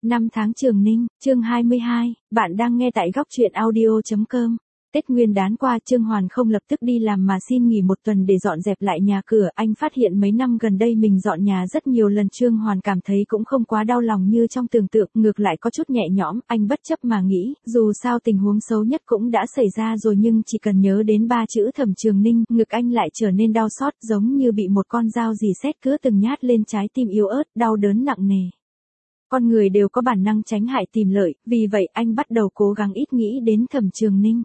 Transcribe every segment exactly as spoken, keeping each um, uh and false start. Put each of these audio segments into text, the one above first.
Năm tháng Trường Ninh, chương hai mươi hai, bạn đang nghe tại góc truyện audio chấm com. Tết Nguyên đán qua, Trương Hoàn không lập tức đi làm mà xin nghỉ một tuần để dọn dẹp lại nhà cửa. Anh phát hiện mấy năm gần đây mình dọn nhà rất nhiều lần. Trương Hoàn cảm thấy cũng không quá đau lòng như trong tưởng tượng, ngược lại có chút nhẹ nhõm. Anh bất chấp mà nghĩ, dù sao tình huống xấu nhất cũng đã xảy ra rồi, nhưng chỉ cần nhớ đến ba chữ Thẩm Trường Ninh, ngực anh lại trở nên đau xót, giống như bị một con dao rỉ sét cứ từng nhát lên trái tim yếu ớt, đau đớn nặng nề. Con người đều có bản năng tránh hại tìm lợi, vì vậy anh bắt đầu cố gắng ít nghĩ đến Thẩm Trường Ninh.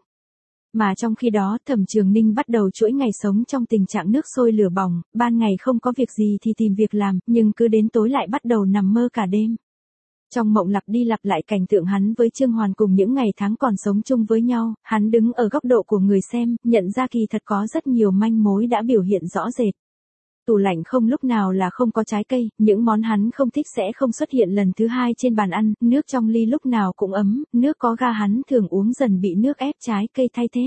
Mà trong khi đó, Thẩm Trường Ninh bắt đầu chuỗi ngày sống trong tình trạng nước sôi lửa bỏng, ban ngày không có việc gì thì tìm việc làm, nhưng cứ đến tối lại bắt đầu nằm mơ cả đêm. Trong mộng lặp đi lặp lại cảnh tượng hắn với Trương Hoàn cùng những ngày tháng còn sống chung với nhau, hắn đứng ở góc độ của người xem, nhận ra kỳ thật có rất nhiều manh mối đã biểu hiện rõ rệt. Tủ lạnh không lúc nào là không có trái cây, những món hắn không thích sẽ không xuất hiện lần thứ hai trên bàn ăn, nước trong ly lúc nào cũng ấm, nước có ga hắn thường uống dần bị nước ép trái cây thay thế.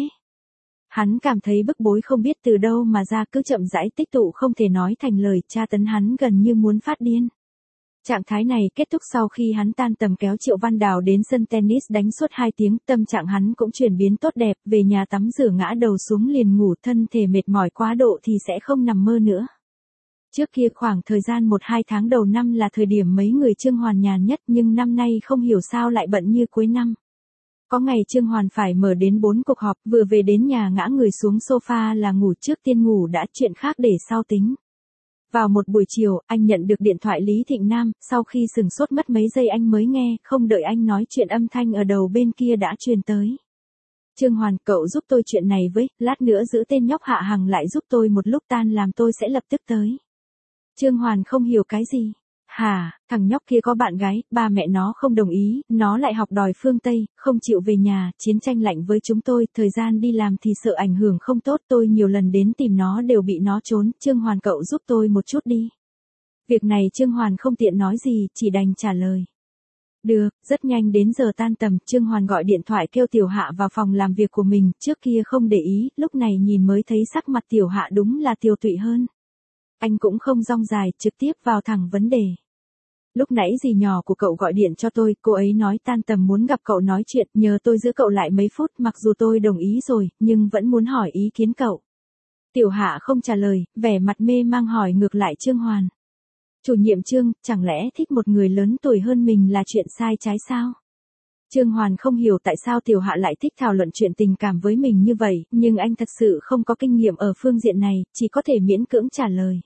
Hắn cảm thấy bức bối không biết từ đâu mà ra, cứ chậm rãi tích tụ không thể nói thành lời, tra tấn hắn gần như muốn phát điên. Trạng thái này kết thúc sau khi hắn tan tầm kéo Triệu Văn Đào đến sân tennis đánh suốt hai tiếng, tâm trạng hắn cũng chuyển biến tốt đẹp, về nhà tắm rửa ngã đầu xuống liền ngủ, thân thể mệt mỏi quá độ thì sẽ không nằm mơ nữa. Trước kia khoảng thời gian một hai tháng đầu năm là thời điểm mấy người Trương Hoàn nhàn nhất, nhưng năm nay không hiểu sao lại bận như cuối năm. Có ngày Trương Hoàn phải mở đến bốn cuộc họp, vừa về đến nhà ngã người xuống sofa là ngủ, trước tiên ngủ đã, chuyện khác để sau tính. Vào một buổi chiều, anh nhận được điện thoại Lý Thịnh Nam, sau khi sừng sốt mất mấy giây anh mới nghe, không đợi anh nói chuyện âm thanh ở đầu bên kia đã truyền tới. Trương Hoàn, cậu giúp tôi chuyện này với, lát nữa giữ tên nhóc Hạ Hằng lại giúp tôi một lúc, tan làm tôi sẽ lập tức tới. Trương Hoàn không hiểu cái gì. Hả, thằng nhóc kia có bạn gái, ba mẹ nó không đồng ý, nó lại học đòi phương Tây, không chịu về nhà, chiến tranh lạnh với chúng tôi, thời gian đi làm thì sợ ảnh hưởng không tốt, tôi nhiều lần đến tìm nó đều bị nó trốn, Trương Hoàn cậu giúp tôi một chút đi. Việc này Trương Hoàn không tiện nói gì, chỉ đành trả lời. Được, rất nhanh đến giờ tan tầm, Trương Hoàn gọi điện thoại kêu Tiểu Hạ vào phòng làm việc của mình, trước kia không để ý, lúc này nhìn mới thấy sắc mặt Tiểu Hạ đúng là tiều tụy hơn. Anh cũng không rong dài, trực tiếp vào thẳng vấn đề. Lúc nãy dì nhỏ của cậu gọi điện cho tôi, cô ấy nói tan tầm muốn gặp cậu nói chuyện, nhờ tôi giữ cậu lại mấy phút, mặc dù tôi đồng ý rồi, nhưng vẫn muốn hỏi ý kiến cậu. Tiểu Hạ không trả lời, vẻ mặt mê mang hỏi ngược lại Trương Hoàn. Chủ nhiệm Trương, chẳng lẽ thích một người lớn tuổi hơn mình là chuyện sai trái sao? Trương Hoàn không hiểu tại sao Tiểu Hạ lại thích thảo luận chuyện tình cảm với mình như vậy, nhưng anh thật sự không có kinh nghiệm ở phương diện này, chỉ có thể miễn cưỡng trả lời.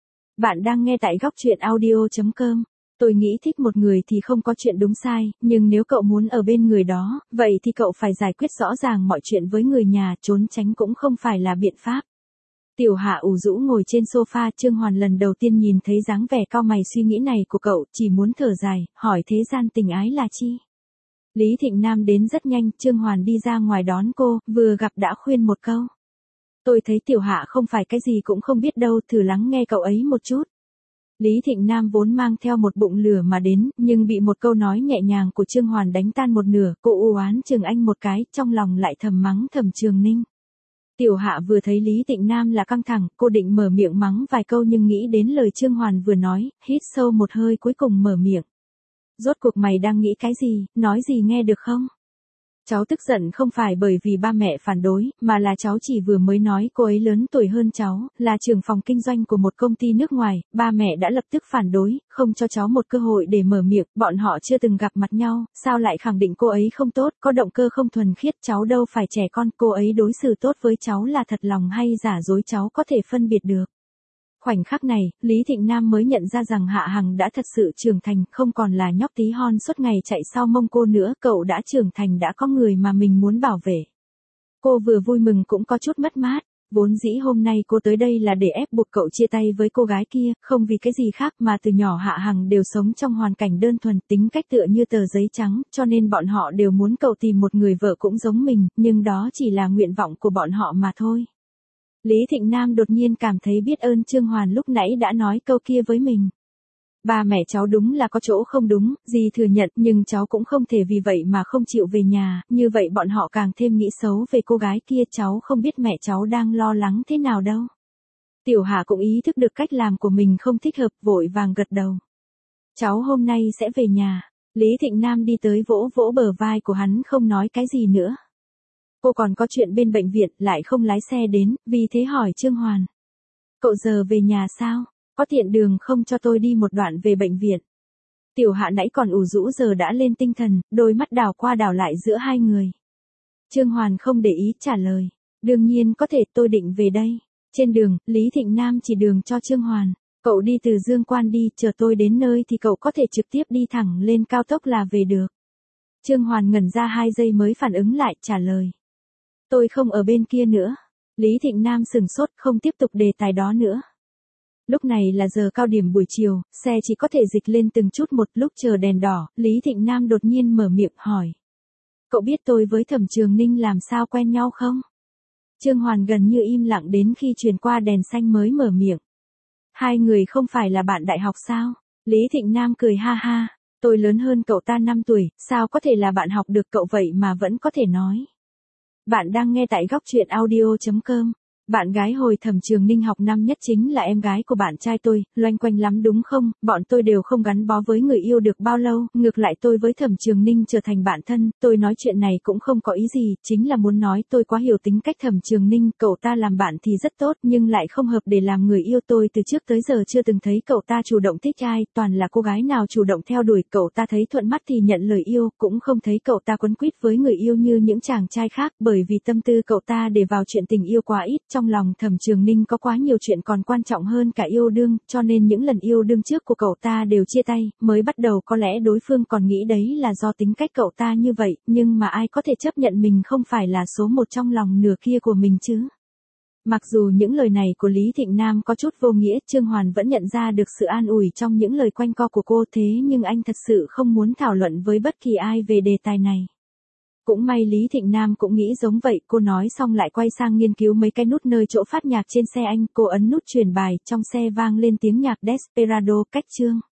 Bạn đang nghe tại góc truyện audio chấm com. Tôi nghĩ thích một người thì không có chuyện đúng sai, nhưng nếu cậu muốn ở bên người đó, vậy thì cậu phải giải quyết rõ ràng mọi chuyện với người nhà, trốn tránh cũng không phải là biện pháp. Tiểu Hạ ủ rũ ngồi trên sofa, Trương Hoàn lần đầu tiên nhìn thấy dáng vẻ cau mày suy nghĩ này của cậu, chỉ muốn thở dài, hỏi thế gian tình ái là chi? Lý Thịnh Nam đến rất nhanh, Trương Hoàn đi ra ngoài đón cô, vừa gặp đã khuyên một câu. Tôi thấy Tiểu Hạ không phải cái gì cũng không biết đâu, thử lắng nghe cậu ấy một chút. Lý Thịnh Nam vốn mang theo một bụng lửa mà đến, nhưng bị một câu nói nhẹ nhàng của Trương Hoàn đánh tan một nửa, cô u oán chừng anh một cái, trong lòng lại thầm mắng Thẩm Trường Ninh. Tiểu Hạ vừa thấy Lý Thịnh Nam là căng thẳng, cô định mở miệng mắng vài câu nhưng nghĩ đến lời Trương Hoàn vừa nói, hít sâu một hơi cuối cùng mở miệng. Rốt cuộc mày đang nghĩ cái gì, nói gì nghe được không? Cháu tức giận không phải bởi vì ba mẹ phản đối, mà là cháu chỉ vừa mới nói cô ấy lớn tuổi hơn cháu, là trưởng phòng kinh doanh của một công ty nước ngoài, ba mẹ đã lập tức phản đối, không cho cháu một cơ hội để mở miệng, bọn họ chưa từng gặp mặt nhau, sao lại khẳng định cô ấy không tốt, có động cơ không thuần khiết, cháu đâu phải trẻ con, cô ấy đối xử tốt với cháu là thật lòng hay giả dối cháu có thể phân biệt được. Khoảnh khắc này, Lý Thịnh Nam mới nhận ra rằng Hạ Hằng đã thật sự trưởng thành, không còn là nhóc tí hon suốt ngày chạy sau mông cô nữa, cậu đã trưởng thành, đã có người mà mình muốn bảo vệ. Cô vừa vui mừng cũng có chút mất mát, vốn dĩ hôm nay cô tới đây là để ép buộc cậu chia tay với cô gái kia, không vì cái gì khác mà từ nhỏ Hạ Hằng đều sống trong hoàn cảnh đơn thuần, tính cách tựa như tờ giấy trắng, cho nên bọn họ đều muốn cậu tìm một người vợ cũng giống mình, nhưng đó chỉ là nguyện vọng của bọn họ mà thôi. Lý Thịnh Nam đột nhiên cảm thấy biết ơn Trương Hoàn lúc nãy đã nói câu kia với mình. Ba mẹ cháu đúng là có chỗ không đúng, dì thừa nhận, nhưng cháu cũng không thể vì vậy mà không chịu về nhà, như vậy bọn họ càng thêm nghĩ xấu về cô gái kia, cháu không biết mẹ cháu đang lo lắng thế nào đâu. Tiểu Hạ cũng ý thức được cách làm của mình không thích hợp, vội vàng gật đầu. Cháu hôm nay sẽ về nhà. Lý Thịnh Nam đi tới vỗ vỗ bờ vai của hắn không nói cái gì nữa. Cô còn có chuyện bên bệnh viện lại không lái xe đến, vì thế hỏi Trương Hoàn. Cậu giờ về nhà sao? Có tiện đường không cho tôi đi một đoạn về bệnh viện? Tiểu Hạ nãy còn ủ rũ giờ đã lên tinh thần, đôi mắt đảo qua đảo lại giữa hai người. Trương Hoàn không để ý trả lời. Đương nhiên có thể, tôi định về đây. Trên đường, Lý Thịnh Nam chỉ đường cho Trương Hoàn. Cậu đi từ Dương Quan đi, chờ tôi đến nơi thì cậu có thể trực tiếp đi thẳng lên cao tốc là về được. Trương Hoàn ngẩn ra hai giây mới phản ứng lại, trả lời. Tôi không ở bên kia nữa. Lý Thịnh Nam sừng sốt, không tiếp tục đề tài đó nữa. Lúc này là giờ cao điểm buổi chiều, xe chỉ có thể dịch lên từng chút một. Lúc chờ đèn đỏ, Lý Thịnh Nam đột nhiên mở miệng hỏi. Cậu biết tôi với Thẩm Trường Ninh làm sao quen nhau không? Trương Hoàn gần như im lặng đến khi truyền qua đèn xanh mới mở miệng. Hai người không phải là bạn đại học sao? Lý Thịnh Nam cười ha ha. Tôi lớn hơn cậu ta năm tuổi, sao có thể là bạn học được cậu vậy mà vẫn có thể nói. Bạn đang nghe tại góc truyện audio chấm com. Bạn gái hồi Thẩm Trường Ninh học năm nhất chính là em gái của bạn trai tôi, loanh quanh lắm đúng không? Bọn tôi đều không gắn bó với người yêu được bao lâu, ngược lại tôi với Thẩm Trường Ninh trở thành bạn thân. Tôi nói chuyện này cũng không có ý gì, chính là muốn nói tôi quá hiểu tính cách Thẩm Trường Ninh. Cậu ta làm bạn thì rất tốt nhưng lại không hợp để làm người yêu. Tôi từ trước tới giờ chưa từng thấy cậu ta chủ động thích ai, toàn là cô gái nào chủ động theo đuổi. Cậu ta thấy thuận mắt thì nhận lời yêu, cũng không thấy cậu ta quấn quýt với người yêu như những chàng trai khác, bởi vì tâm tư cậu ta để vào chuyện tình yêu quá ít. Trong lòng Thẩm Trường Ninh có quá nhiều chuyện còn quan trọng hơn cả yêu đương, cho nên những lần yêu đương trước của cậu ta đều chia tay. Mới bắt đầu có lẽ đối phương còn nghĩ đấy là do tính cách cậu ta như vậy, nhưng mà ai có thể chấp nhận mình không phải là số một trong lòng nửa kia của mình chứ. Mặc dù những lời này của Lý Thịnh Nam có chút vô nghĩa, Trương Hoàn vẫn nhận ra được sự an ủi trong những lời quanh co của cô, thế nhưng anh thật sự không muốn thảo luận với bất kỳ ai về đề tài này. Cũng may Lý Thịnh Nam cũng nghĩ giống vậy, cô nói xong lại quay sang nghiên cứu mấy cái nút nơi chỗ phát nhạc trên xe anh. Cô ấn nút truyền bài, trong xe vang lên tiếng nhạc Desperado cách Trương.